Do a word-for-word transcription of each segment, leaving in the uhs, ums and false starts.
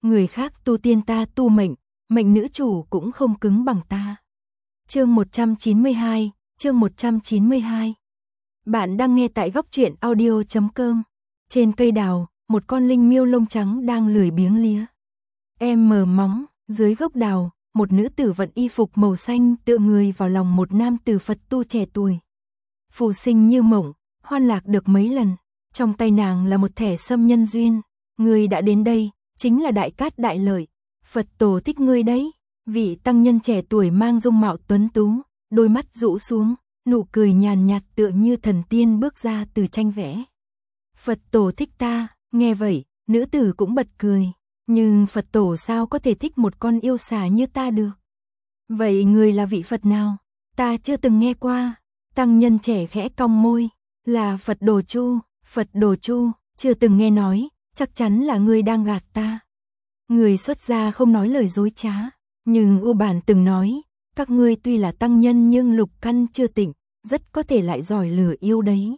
người khác tu tiên ta tu mệnh, mệnh nữ chủ cũng không cứng bằng ta. Chương một trăm chín mươi hai, chương một trăm chín mươi hai. Bạn đang nghe tại góc truyện audio chấm com. Trên cây đào, một con linh miêu lông trắng đang lười biếng lía. Em mờ móng, dưới gốc đào, một nữ tử vận y phục màu xanh tựa người vào lòng một nam tử Phật tu trẻ tuổi. Phù sinh như mộng, hoan lạc được mấy lần, trong tay nàng là một thẻ sâm nhân duyên. Người đã đến đây, chính là đại cát đại lợi, Phật tổ thích ngươi đấy. Vị tăng nhân trẻ tuổi mang dung mạo tuấn tú, đôi mắt rũ xuống, nụ cười nhàn nhạt tựa như thần tiên bước ra từ tranh vẽ. Phật tổ thích ta, nghe vậy, nữ tử cũng bật cười. Nhưng Phật tổ sao có thể thích một con yêu xà như ta được? Vậy người là vị Phật nào? Ta chưa từng nghe qua. Tăng nhân trẻ khẽ cong môi. Là Phật Đồ Chu, Phật Đồ Chu, chưa từng nghe nói, chắc chắn là ngươi đang gạt ta. Người xuất gia không nói lời dối trá, nhưng U Bản từng nói, các ngươi tuy là tăng nhân nhưng lục căn chưa tỉnh, rất có thể lại giỏi lừa yêu đấy.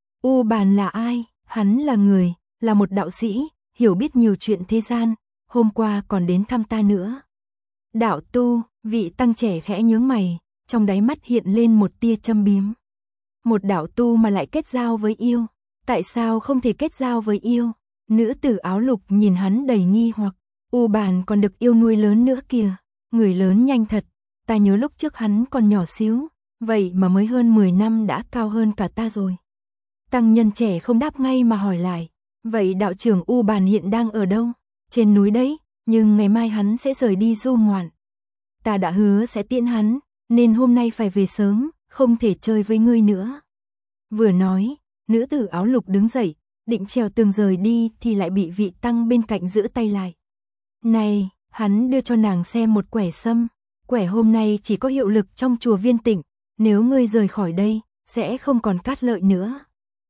U Bản là ai? Hắn là người, là một đạo sĩ, hiểu biết nhiều chuyện thế gian, hôm qua còn đến thăm ta nữa. Đạo tu, vị tăng trẻ khẽ nhướng mày, trong đáy mắt hiện lên một tia châm biếm. Một đạo tu mà lại kết giao với yêu, tại sao không thể kết giao với yêu? Nữ tử áo lục nhìn hắn đầy nghi hoặc, U Bản còn được yêu nuôi lớn nữa kìa, người lớn nhanh thật, ta nhớ lúc trước hắn còn nhỏ xíu, vậy mà mới hơn mười năm đã cao hơn cả ta rồi. Tăng nhân trẻ không đáp ngay mà hỏi lại, vậy đạo trưởng U Bản hiện đang ở đâu? Trên núi đấy, nhưng ngày mai hắn sẽ rời đi du ngoạn. Ta đã hứa sẽ tiễn hắn, nên hôm nay phải về sớm, không thể chơi với ngươi nữa. Vừa nói, nữ tử áo lục đứng dậy, định trèo tường rời đi thì lại bị vị tăng bên cạnh giữ tay lại. Này, hắn đưa cho nàng xem một quẻ sâm, quẻ hôm nay chỉ có hiệu lực trong chùa Viên Tịnh, nếu ngươi rời khỏi đây, sẽ không còn cát lợi nữa.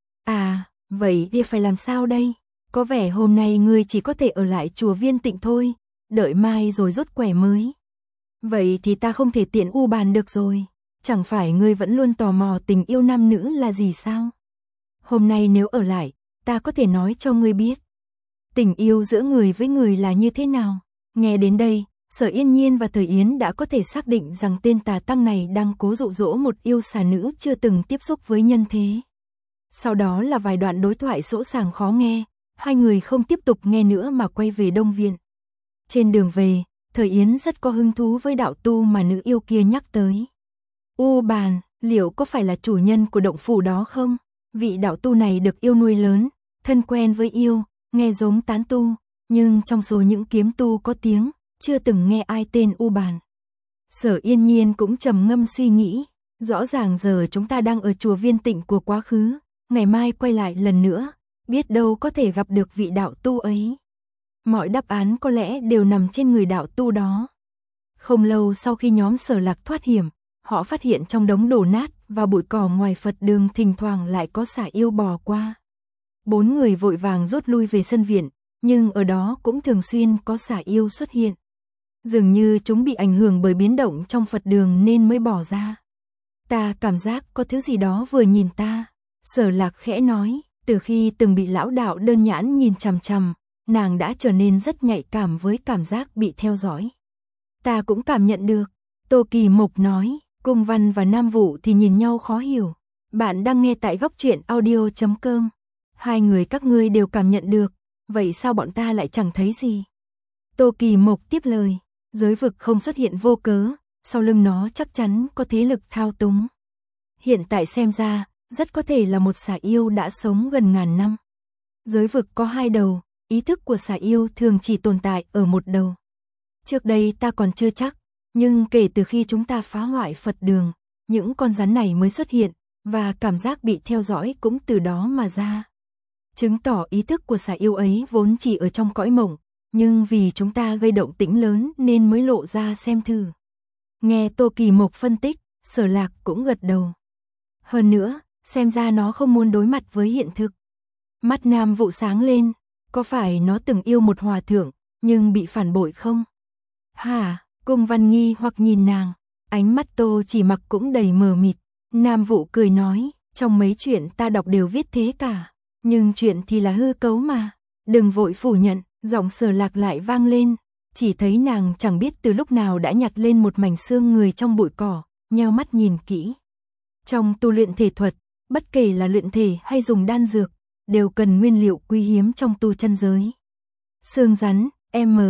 À, vậy thì phải làm sao đây? Có vẻ hôm nay ngươi chỉ có thể ở lại chùa Viên Tịnh thôi, đợi mai rồi rút quẻ mới. Vậy thì ta không thể tiện U Bản được rồi, chẳng phải ngươi vẫn luôn tò mò tình yêu nam nữ là gì sao? Hôm nay nếu ở lại, ta có thể nói cho ngươi biết. Tình yêu giữa người với người là như thế nào? Nghe đến đây, Sở Yên Nhiên và Thời Yến đã có thể xác định rằng tên tà tăng này đang cố dụ dỗ một yêu xà nữ chưa từng tiếp xúc với nhân thế. Sau đó là vài đoạn đối thoại sỗ sàng khó nghe, hai người không tiếp tục nghe nữa mà quay về Đông Viện. Trên đường về, Thời Yến rất có hứng thú với đạo tu mà nữ yêu kia nhắc tới. U Bản, liệu có phải là chủ nhân của động phủ đó không? Vị đạo tu này được yêu nuôi lớn, thân quen với yêu, nghe giống tán tu, nhưng trong số những kiếm tu có tiếng, chưa từng nghe ai tên U Bản. Sở Yên Nhiên cũng trầm ngâm suy nghĩ, rõ ràng giờ chúng ta đang ở chùa Viên Tịnh của quá khứ, ngày mai quay lại lần nữa, biết đâu có thể gặp được vị đạo tu ấy. Mọi đáp án có lẽ đều nằm trên người đạo tu đó. Không lâu sau khi nhóm Sở Lạc thoát hiểm, họ phát hiện trong đống đổ nát và bụi cỏ ngoài Phật đường thỉnh thoảng lại có xà yêu bò qua. Bốn người vội vàng rút lui về sân viện, nhưng ở đó cũng thường xuyên có xà yêu xuất hiện. Dường như chúng bị ảnh hưởng bởi biến động trong Phật đường nên mới bỏ ra. Ta cảm giác có thứ gì đó vừa nhìn ta. Sở Lạc khẽ nói, từ khi từng bị lão đạo đơn nhãn nhìn chằm chằm, nàng đã trở nên rất nhạy cảm với cảm giác bị theo dõi. Ta cũng cảm nhận được. Tô Kỳ Mộc nói, Cung Văn và Nam Vũ thì nhìn nhau khó hiểu. Bạn đang nghe tại góc truyện audio chấm com. Hai người các ngươi đều cảm nhận được, vậy sao bọn ta lại chẳng thấy gì? Tô Kỳ Mộc tiếp lời, giới vực không xuất hiện vô cớ, sau lưng nó chắc chắn có thế lực thao túng. Hiện tại xem ra, rất có thể là một xà yêu đã sống gần ngàn năm. Giới vực có hai đầu, ý thức của xà yêu thường chỉ tồn tại ở một đầu. Trước đây ta còn chưa chắc, nhưng kể từ khi chúng ta phá hoại Phật đường, những con rắn này mới xuất hiện, và cảm giác bị theo dõi cũng từ đó mà ra. Chứng tỏ ý thức của xà yêu ấy vốn chỉ ở trong cõi mộng, nhưng vì chúng ta gây động tĩnh lớn nên mới lộ ra xem thử. Nghe Tô Kỳ Mộc phân tích, Sở Lạc cũng gật đầu. Hơn nữa, xem ra nó không muốn đối mặt với hiện thực. Mắt Nam Vũ sáng lên, có phải nó từng yêu một hòa thượng, nhưng bị phản bội không? Hả? Cung Văn nghi hoặc nhìn nàng, ánh mắt Tô Chỉ Mặc cũng đầy mờ mịt. Nam Vũ cười nói, trong mấy chuyện ta đọc đều viết thế cả, nhưng chuyện thì là hư cấu mà, đừng vội phủ nhận, Giọng Sở Lạc lại vang lên, chỉ thấy nàng chẳng biết từ lúc nào đã nhặt lên một mảnh xương người trong bụi cỏ, nheo mắt nhìn kỹ. Trong tu luyện thể thuật, bất kể là luyện thể hay dùng đan dược, đều cần nguyên liệu quý hiếm trong tu chân giới. Xương rắn, M,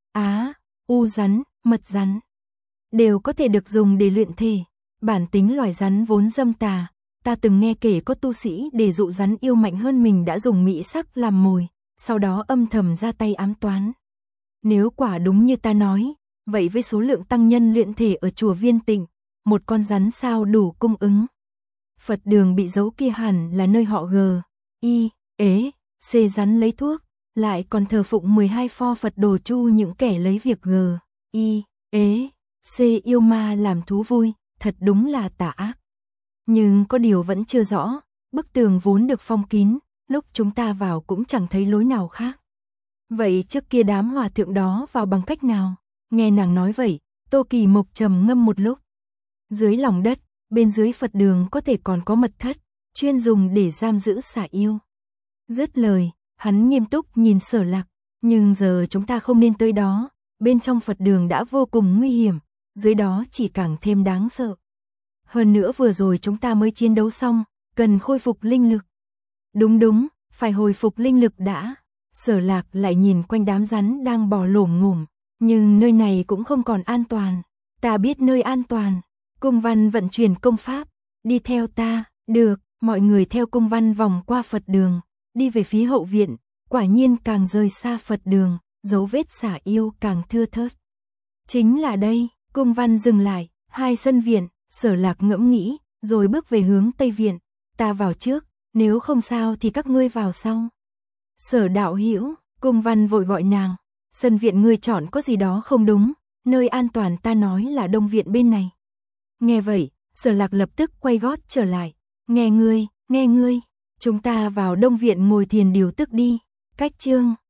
Á, U rắn, mật rắn, đều có thể được dùng để luyện thể. Bản tính loài rắn vốn dâm tà, ta từng nghe kể có tu sĩ để dụ rắn yêu mạnh hơn mình đã dùng mỹ sắc làm mồi, sau đó âm thầm ra tay ám toán. Nếu quả đúng như ta nói, vậy với số lượng tăng nhân luyện thể ở chùa Viên Tịnh, một con rắn sao đủ cung ứng. Phật đường bị giấu kia hẳn là nơi họ G, I, ế, C rắn lấy thuốc, lại còn thờ phụng mười hai pho Phật đồ chu những kẻ lấy việc G, I, ế, C yêu ma làm thú vui, thật đúng là tà ác. Nhưng có điều vẫn chưa rõ, bức tường vốn được phong kín, lúc chúng ta vào cũng chẳng thấy lối nào khác. Vậy trước kia đám hòa thượng đó vào bằng cách nào? Nghe nàng nói vậy, Tô Kỳ Mộc trầm ngâm một lúc. Dưới lòng đất, bên dưới Phật đường có thể còn có mật thất, chuyên dùng để giam giữ xà yêu. Dứt lời, hắn nghiêm túc nhìn Sở Lạc, nhưng giờ chúng ta không nên tới đó, bên trong Phật đường đã vô cùng nguy hiểm, dưới đó chỉ càng thêm đáng sợ. Hơn nữa vừa rồi chúng ta mới chiến đấu xong, cần khôi phục linh lực. Đúng đúng, phải hồi phục linh lực đã. Sở Lạc lại nhìn quanh đám rắn đang bò lổm ngổm, nhưng nơi này cũng không còn an toàn. Ta biết nơi an toàn. Cung Văn vận chuyển công pháp, đi theo ta. Được, mọi người theo Cung Văn vòng qua Phật đường, đi về phía hậu viện. Quả nhiên càng rời xa Phật đường, dấu vết xả yêu càng thưa thớt. Chính là đây. Cung Văn dừng lại, hai sân viện. Sở Lạc ngẫm nghĩ, rồi bước về hướng Tây viện. Ta vào trước, nếu không sao thì các ngươi vào sau. Sở đạo hữu, Cung Văn vội gọi nàng. Sân viện ngươi chọn có gì đó không đúng, nơi an toàn ta nói là đông viện bên này. Nghe vậy, Sở Lạc lập tức quay gót trở lại. Nghe ngươi, nghe ngươi, chúng ta vào đông viện ngồi thiền điều tức đi. Cách chương